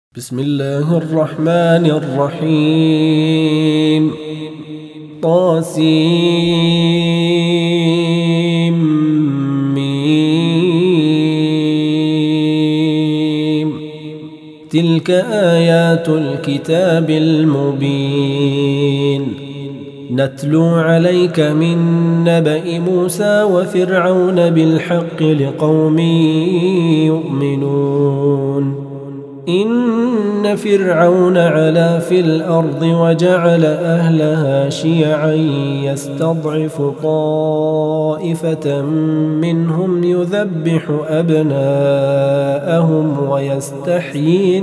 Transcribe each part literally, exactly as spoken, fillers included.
بسم الله الرحمن الرحيم طاسيم تلك آيات الكتاب المبين نتلو عليك من نبأ موسى وفرعون بالحق لقوم يؤمنون إن فرعون علا في الأرض وجعل أهلها شيعا يستضعف طائفة منهم يذبح أبناءهم ويستحيي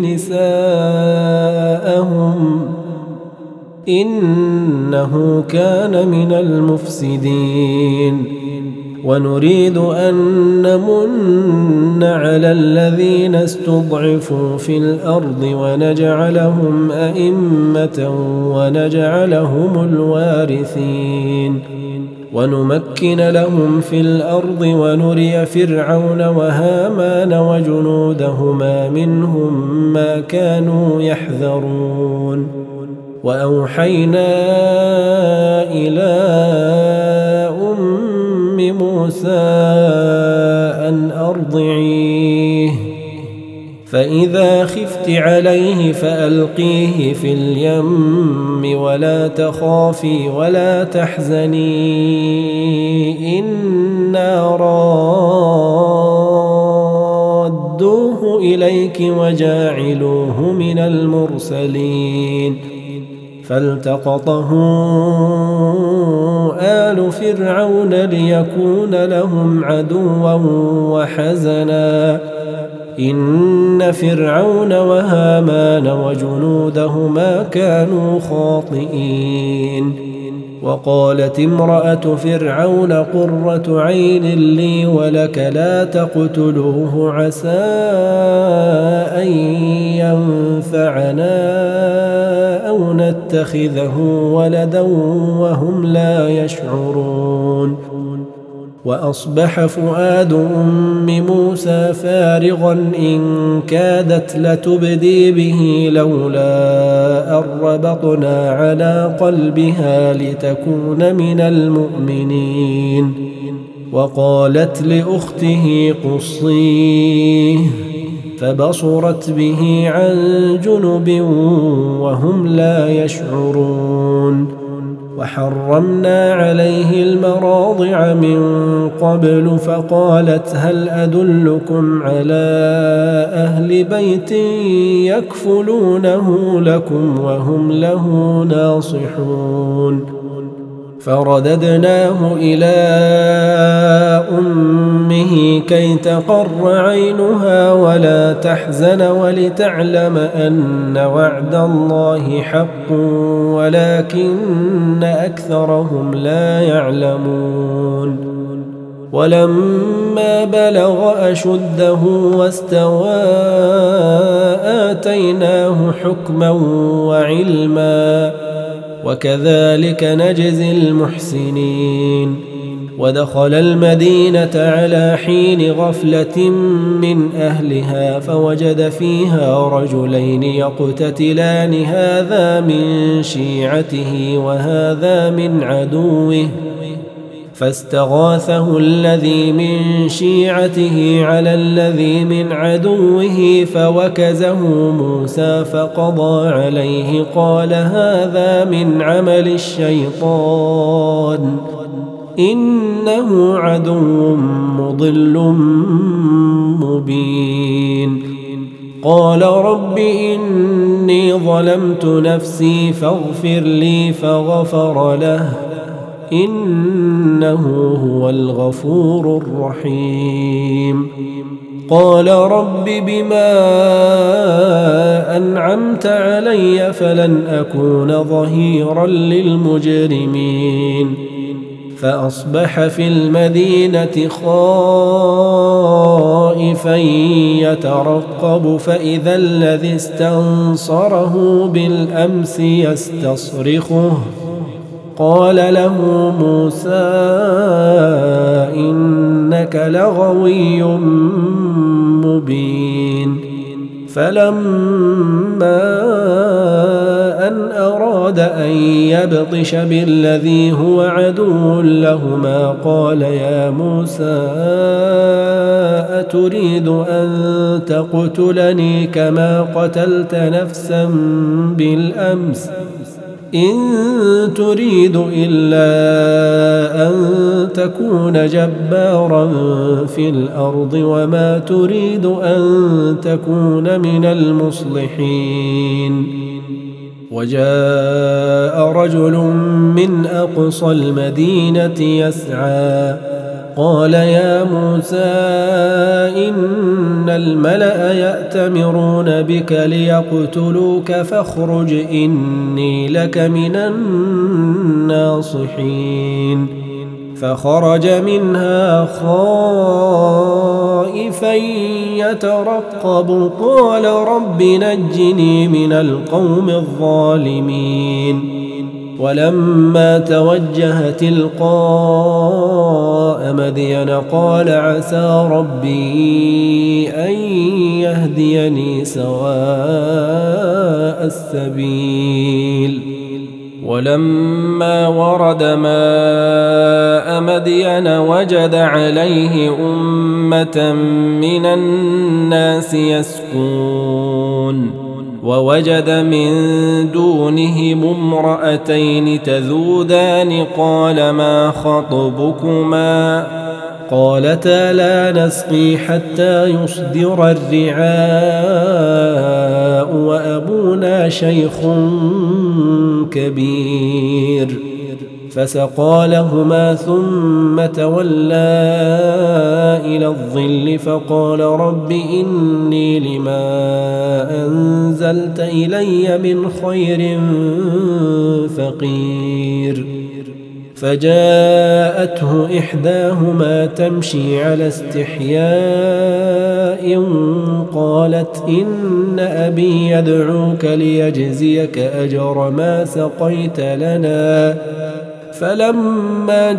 نساءهم إنه كان من المفسدين ونريد أن نمن على الذين استضعفوا في الأرض ونجعلهم أئمة ونجعلهم الوارثين ونمكن لهم في الأرض ونري فرعون وهامان وجنودهما منهم ما كانوا يحذرون وأوحينا إلى أم موسى أن أرضعيه فإذا خفت عليه فألقيه في اليم ولا تخافي ولا تحزني إنا رادوه إليك وجاعلوه من المرسلين فالتقطه آل فرعون ليكون لهم عدوا وحزنا إن فرعون وهامان وجنودهما كانوا خاطئين وقالت امرأة فرعون قرة عين لي ولك لا تقتلوه عسى أن ينفعنا أو نتخذه ولدا وهم لا يشعرون وأصبح فؤاد أم موسى فارغا إن كادت لتبدي به لولا أن ربطنا على قلبها لتكون من المؤمنين وقالت لأخته قصيه فبصرت به عن جنب وهم لا يشعرون وحرمنا عليه المراضع من قبل فقالت هل أدلكم على أهل بيت يكفلونه لكم وهم له ناصحون فرددناه إلى أمه كي تقر عينها ولا تحزن ولتعلم أن وعد الله حق ولكن أكثرهم لا يعلمون ولما بلغ أشده واستوى آتيناه حكما وعلما وكذلك نجزي المحسنين ودخل المدينة على حين غفلة من أهلها فوجد فيها رجلين يقتتلان هذا من شيعته وهذا من عدوه فاستغاثه الذي من شيعته على الذي من عدوه فوكزه موسى فقضى عليه قال هذا من عمل الشيطان إنه عدو مضل مبين قال رب إني ظلمت نفسي فاغفر لي فغفر له إنه هو الغفور الرحيم قال رب بما أنعمت علي فلن أكون ظهيرا للمجرمين فأصبح في المدينة خائفا يترقب فإذا الذي استنصره بالأمس يستصرخه قال له موسى إنك لغوي مبين فلما أن أراد أن يبطش بالذي هو عدو لهما قال يا موسى أتريد أن تقتلني كما قتلت نفسا بالأمس إن تريد إلا أن تكون جبارا في الأرض وما تريد أن تكون من المصلحين. وجاء رجل من أقصى المدينة يسعى قال يا موسى إن الملأ يأتمرون بك ليقتلوك فاخرج إني لك من الناصحين. فخرج منها خائفا يترقب قال رب نجني من القوم الظالمين. ولما توجه تلقاء مدين قال عسى ربي أن يهديني سواء السبيل. ولما ورد ماء مدين وجد عليه أمة من الناس يسقون ووجد من دونهم امرأتين تذودان قال ما خطبكما قالتا لا نسقي حتى يصدر الرعاء وأبونا شيخ كبير. فسقى لهما ثم تولى إلى الظل فقال رب إني لما أنزلت إلي من خير فقير. فجاءته إحداهما تمشي على استحياء قالت إن أبي يدعوك ليجزيك أجر ما سقيت لنا. فلما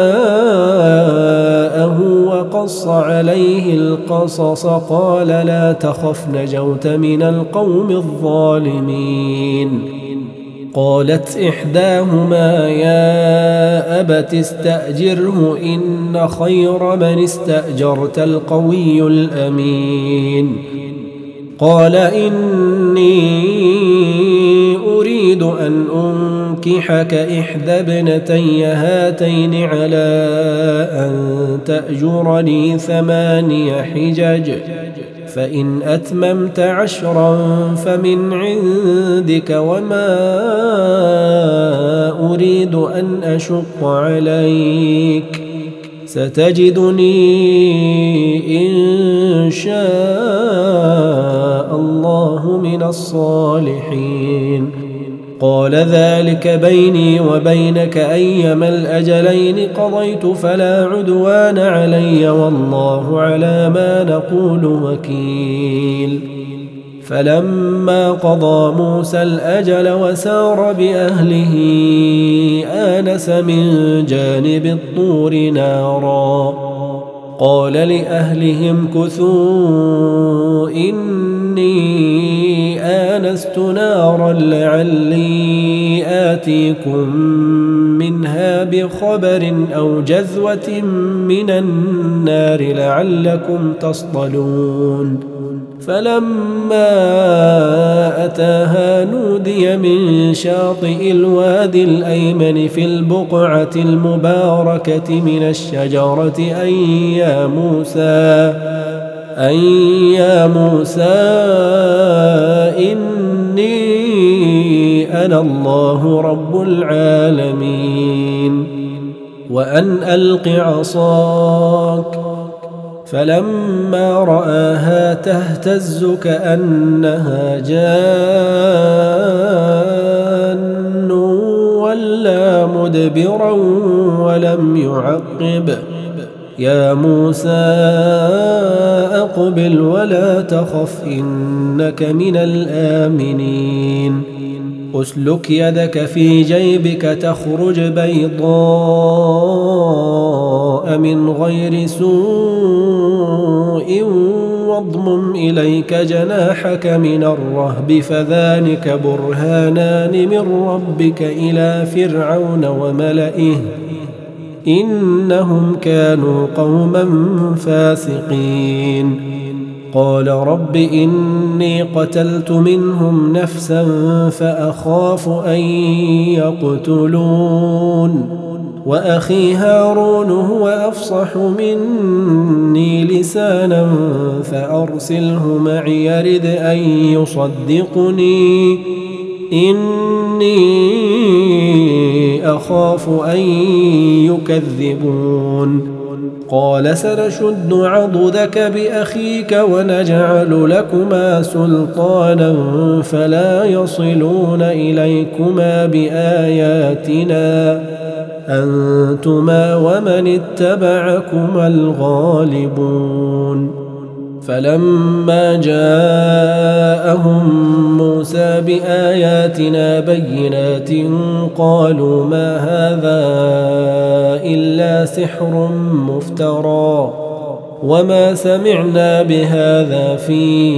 جاءه وقص عليه القصص قال لا تخف نجوت من القوم الظالمين. قالت إحداهما يا أبت استأجره إن خير من استأجرت القوي الأمين. قال إني أريد أن أنكحك إحدى ابنتي هاتين على أن تأجرني ثماني حجج فإن أتممت عشرا فمن عندك وما أريد أن أشق عليك ستجدني إن شاء الله من الصالحين. قال ذلك بيني وبينك أيما الأجلين قضيت فلا عدوان علي والله على ما نقول وكيل. فلما قضى موسى الأجل وسار بأهله آنس من جانب الطور نارا قال لأهلهم كثوا إني آنست نارا لعلي آتيكم منها بخبر أو جذوة من النار لعلكم تصطلون. فلما أتاها نودي من شاطئ الوادي الأيمن في البقعة المباركة من الشجرة أن يا موسى أن يا موسى إني أنا الله رب العالمين وأن ألق عصاك. فلما رآها تهتز كأنها جان ولا مدبرا ولم يعقب. يا موسى أقبل ولا تخف إنك من الآمنين. أسلك يدك في جيبك تخرج بيضاء من غير سوء واضمم إليك جناحك من الرهب فذلك برهانان من ربك إلى فرعون وملئه إنهم كانوا قوما فاسقين قال رب إني قتلت منهم نفسا فأخاف أن يقتلون وأخي هارون هو أفصح مني لسانا فأرسله معي يرد أن يصدقني إني أخاف أن يكذبون قال سنشد عضدك بأخيك ونجعل لكما سلطانا فلا يصلون إليكما بآياتنا أنتما ومن اتبعكما الغالبون فلما جاءهم موسى بآياتنا بينات قالوا ما هذا إلا سحر مفترى وما سمعنا بهذا في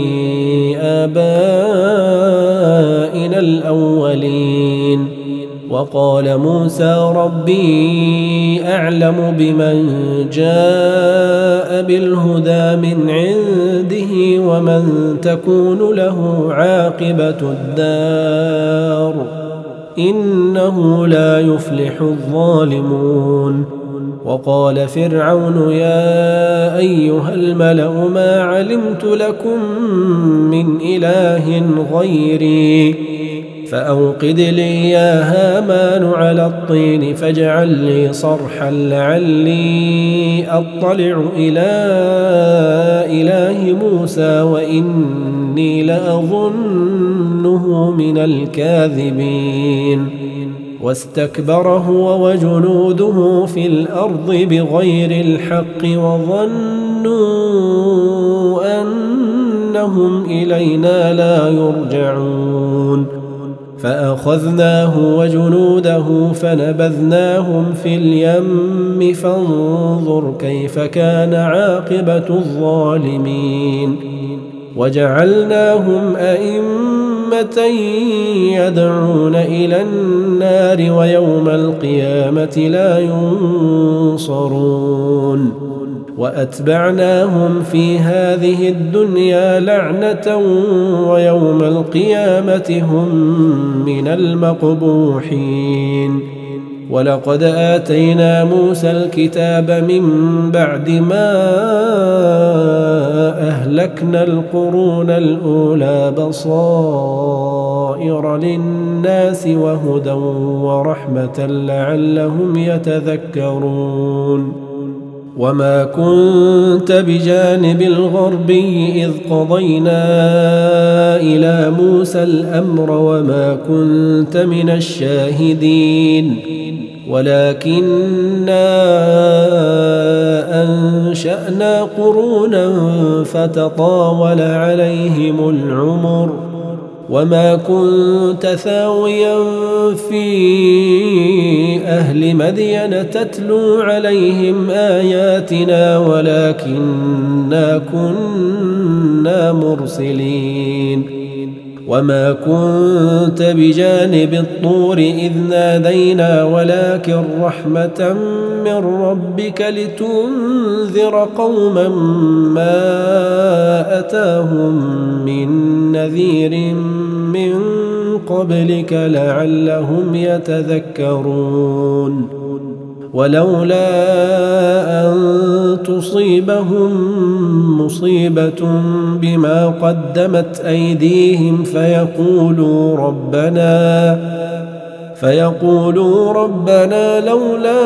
آبائنا الأولين وقال موسى ربي أعلم بمن جاء بالهدى من عنده ومن تكون له عاقبة الدار إنه لا يفلح الظالمون وقال فرعون يا أيها الملأ ما علمت لكم من إله غيري فأوقد لي يا هامان على الطين فاجعل لي صرحا لعلي أطلع إلى إله موسى وإني لأظنه من الكاذبين واستكبر هو وجنوده في الأرض بغير الحق وظنوا أنهم إلينا لا يرجعون فأخذناه وجنوده فنبذناهم في اليم فانظر كيف كان عاقبة الظالمين وجعلناهم أئمة يدعون إلى النار ويوم القيامة لا ينصرون وأتبعناهم في هذه الدنيا لعنة ويوم القيامة هم من المقبوحين ولقد آتينا موسى الكتاب من بعد ما أهلكنا القرون الأولى بصائر للناس وهدى ورحمة لعلهم يتذكرون وما كنت بجانب الغربي إذ قضينا إلى موسى الأمر وما كنت من الشاهدين ولكننا أنشأنا قرونا فتطاول عليهم العمر وما كنت ثاويا في أهل مدين تتلو عليهم آياتنا ولكننا كنا مرسلين وما كنت بجانب الطور إذ نادينا ولكن رحمة من ربك لتنذر قوما ما أتاهم من نذير من قبلك لعلهم يتذكرون ولولا أن تصيبهم مصيبة بما قدمت أيديهم فيقولوا ربنا فيقولوا ربنا لولا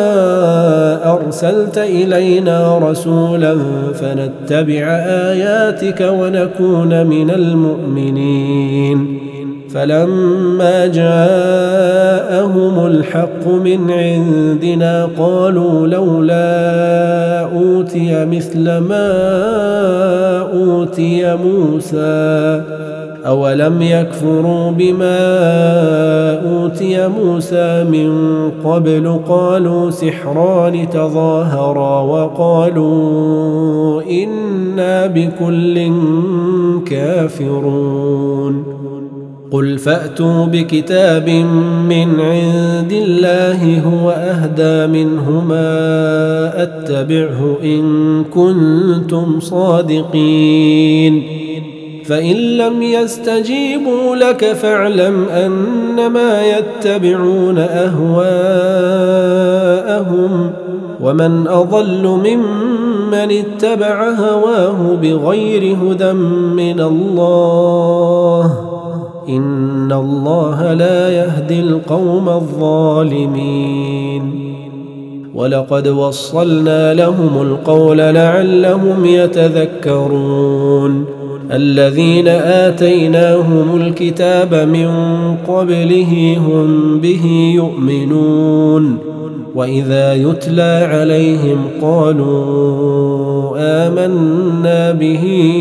أرسلت إلينا رسولا فنتبع آياتك ونكون من المؤمنين فلما جاءهم الحق من عندنا قالوا لولا أوتي مثل ما أوتي موسى أولم يكفروا بما أوتي موسى من قبل قالوا سحران تظاهرا وقالوا إنا بكل كافرون قل فأتوا بكتاب من عند الله هو أهدى منهما أتبعه إن كنتم صادقين فإن لم يستجيبوا لك فاعلم أنما يتبعون أهواءهم ومن أضل ممن اتبع هواه بغير هدى من الله إن الله لا يهدي القوم الظالمين ولقد وصلنا لهم القول لعلهم يتذكرون الذين آتيناهم الكتاب من قبله هم به يؤمنون وإذا يتلى عليهم قالوا آمنا به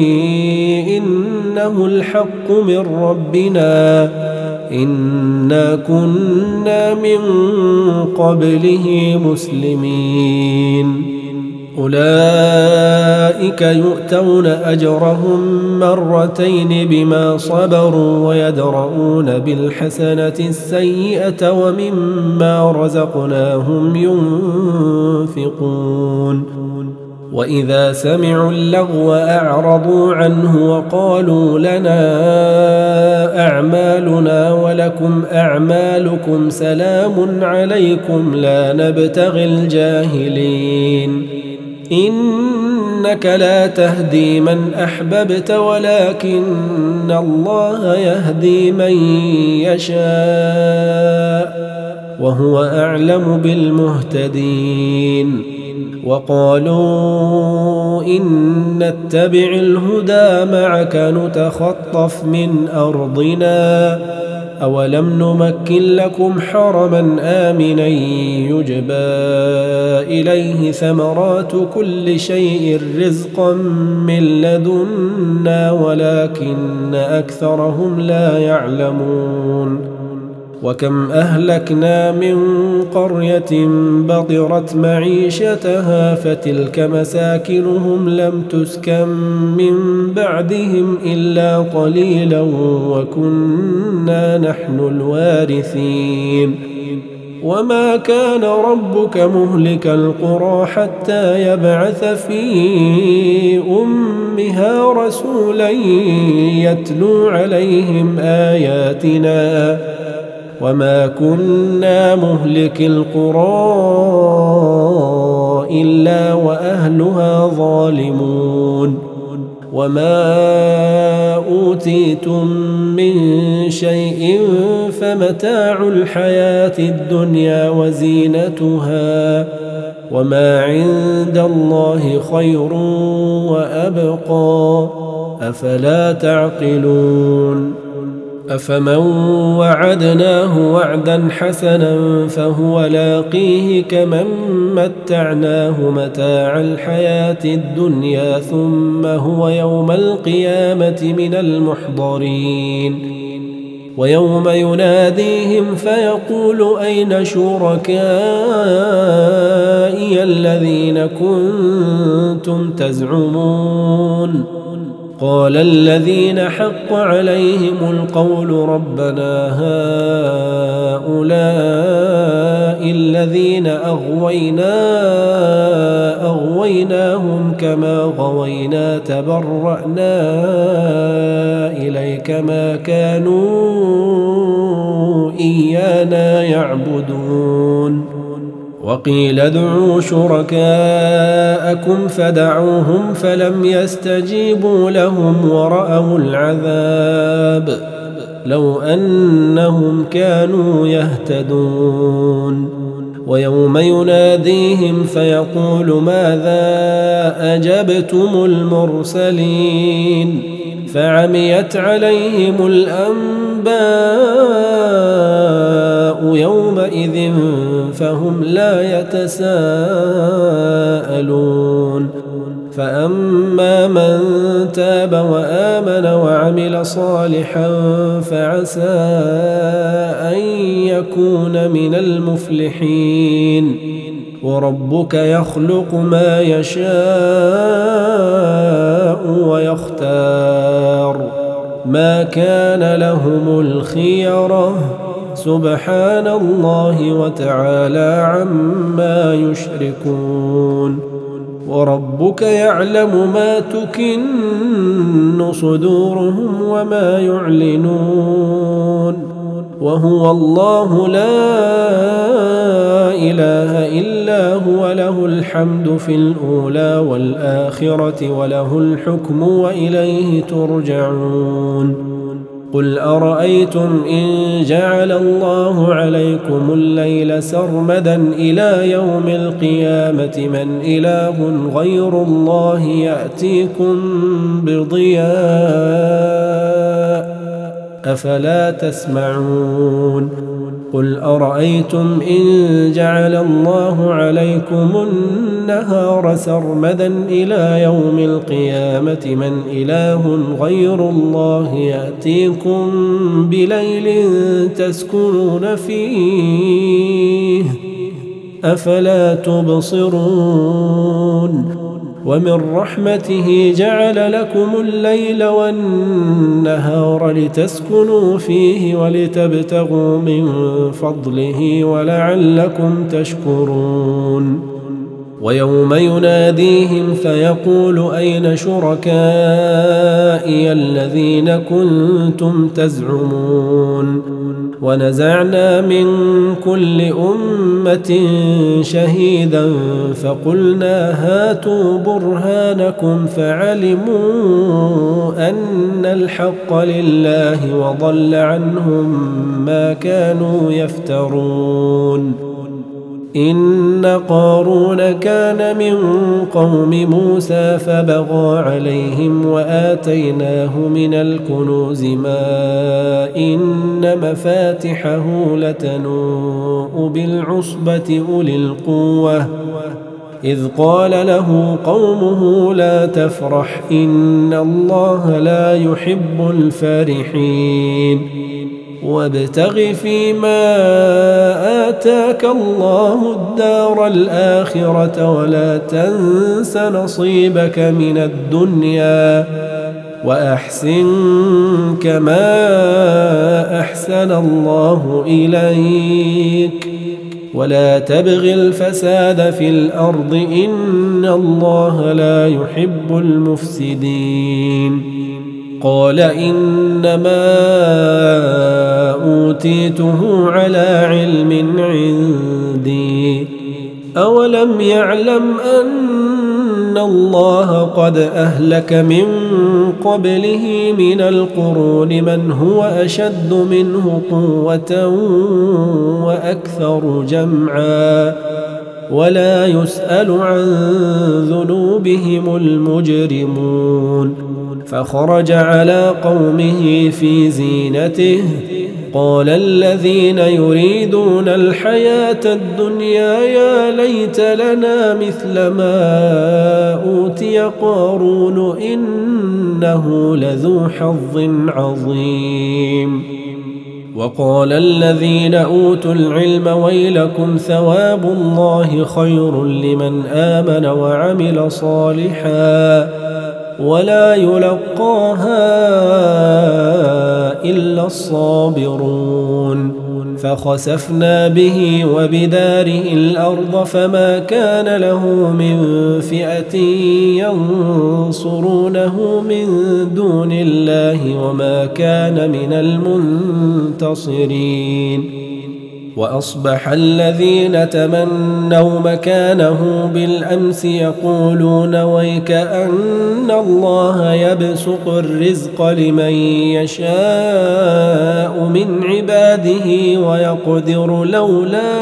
إنه الحق من ربنا إنا كنا من قبله مسلمين أولئك يؤتون أجرهم مرتين بما صبروا ويدرؤون بالحسنة السيئة ومما رزقناهم ينفقون وإذا سمعوا اللغو أعرضوا عنه وقالوا لنا أعمالنا ولكم أعمالكم سلام عليكم لا نبتغي الجاهلين إنك لا تهدي من أحببت ولكن الله يهدي من يشاء وهو أعلم بالمهتدين وقالوا إن نتبع الهدى معك نتخطف من أرضنا أولم نمكن لكم حرما آمنا يجبى إليه ثمرات كل شيء رزقا من لدنا ولكن أكثرهم لا يعلمون وكم أهلكنا من قرية بطرت معيشتها فتلك مساكنهم لم تسكن من بعدهم إلا قليلا وكنا نحن الوارثين وما كان ربك مهلك القرى حتى يبعث في أمها رسولا يتلو عليهم آياتنا وما كنا مهلك القرى إلا وأهلها ظالمون وما أوتيتم من شيء فمتاع الحياة الدنيا وزينتها وما عند الله خير وأبقى أفلا تعقلون أفمن وعدناه وعدا حسنا فهو لاقيه كمن متعناه متاع الحياة الدنيا ثم هو يوم القيامة من المحضرين ويوم يناديهم فيقول أين شركائي الذين كنتم تزعمون قال الذين حق عليهم القول ربنا هؤلاء الذين أغوينا أغويناهم كما غوينا تبرأنا إليك ما كانوا إيانا يعبدون وقيل ادعوا شركاءكم فدعوهم فلم يستجيبوا لهم ورأوا العذاب لو أنهم كانوا يهتدون ويوم يناديهم فيقول ماذا أجبتم المرسلين فعميت عليهم الأنباء يومئذ فهم لا يتساءلون فأما من تاب وآمن وعمل صالحا فعسى أن يكون من المفلحين وربك يخلق ما يشاء ويختار ما كان لهم الخيرة سبحان الله وتعالى عما يشركون وربك يعلم ما تكن صدورهم وما يعلنون وهو الله لا إله إلا هو له الحمد في الأولى والآخرة وله الحكم وإليه ترجعون قل أرأيتم إن جعل الله عليكم الليل سرمدا إلى يوم القيامة من إله غير الله يأتيكم بضياء أفلا تسمعون قل أرأيتم إن جعل الله عليكم النهار سرمدا إلى يوم القيامة من إله غير الله يأتيكم بليل تسكنون فيه أفلا تبصرون ومن رحمته جعل لكم الليل والنهار لتسكنوا فيه ولتبتغوا من فضله ولعلكم تشكرون ويوم يناديهم فيقول أين شركائي الذين كنتم تزعمون ونزعنا من كل أمة شهيدا فقلنا هاتوا برهانكم فعلموا أن الحق لله وضل عنهم ما كانوا يفترون إن قارون كان من قوم موسى فبغى عليهم وآتيناه من الكنوز ما إن مفاتحه لتنوء بالعصبة أولي القوة إذ قال له قومه لا تفرح إن الله لا يحب الفرحين وابتغ فيما آتاك الله الدار الآخرة ولا تنس نصيبك من الدنيا وأحسن كما أحسن الله إليك ولا تبغ الفساد في الأرض إن الله لا يحب المفسدين قال إنما أوتيته على علم عندي أولم يعلم أن الله قد أهلك من قبله من القرون من هو أشد منه قوة وأكثر جمعا ولا يسأل عن ذنوبهم المجرمون فخرج على قومه في زينته قال الذين يريدون الحياة الدنيا يا ليت لنا مثل ما أوتي قارون إنه لذو حظ عظيم وقال الذين أوتوا العلم ويلكم ثواب الله خير لمن آمن وعمل صالحا ولا يلقاها إلا الصابرون فخسفنا به وبداره الأرض فما كان له من فئة ينصرونه من دون الله وما كان من المنتصرين وأصبح الذين تمنوا مكانه بالأمس يقولون ويك أن الله يبسط الرزق لمن يشاء من عباده ويقدر لولا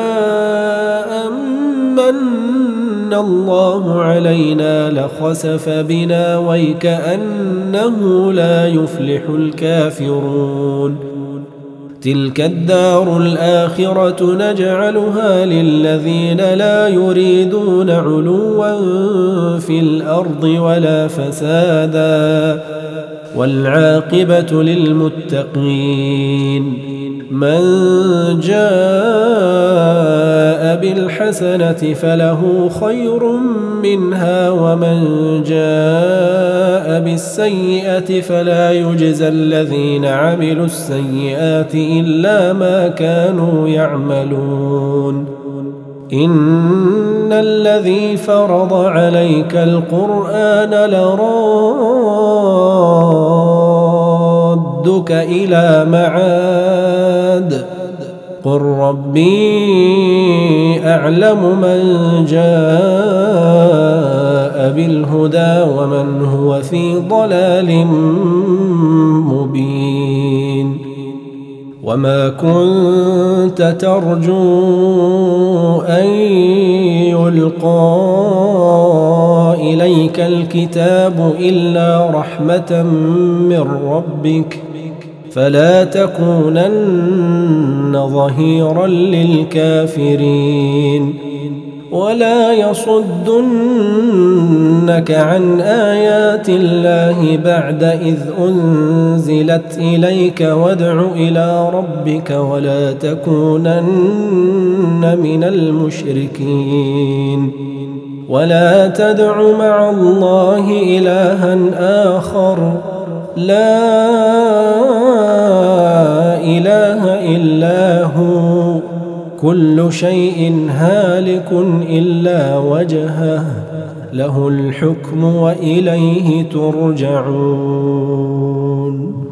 أمن الله علينا لخسف بنا ويك أنه لا يفلح الكافرون تلك الدار الآخرة نجعلها للذين لا يريدون علوا في الأرض ولا فسادا والعاقبة للمتقين من جاء بالحسنة فله خير منها ومن جاء بالسيئة فلا يجزى الذين عملوا السيئات إلا ما كانوا يعملون إن الذي فرض عليك القرآن لرادك إلى معاد قل ربي أعلم من جاء بالهدى ومن هو في ضلال مبين وما كنت ترجو أن يلقى إليك الكتاب إلا رحمة من ربك فلا تكونن ظهيرا للكافرين ولا يصدنك عن آيات الله بعد إذ أنزلت إليك وادع إلى ربك ولا تكونن من المشركين ولا تدع مع الله إلها آخر لا إله إلا هو كل شيء هالك إلا وجهه له الحكم وإليه ترجعون.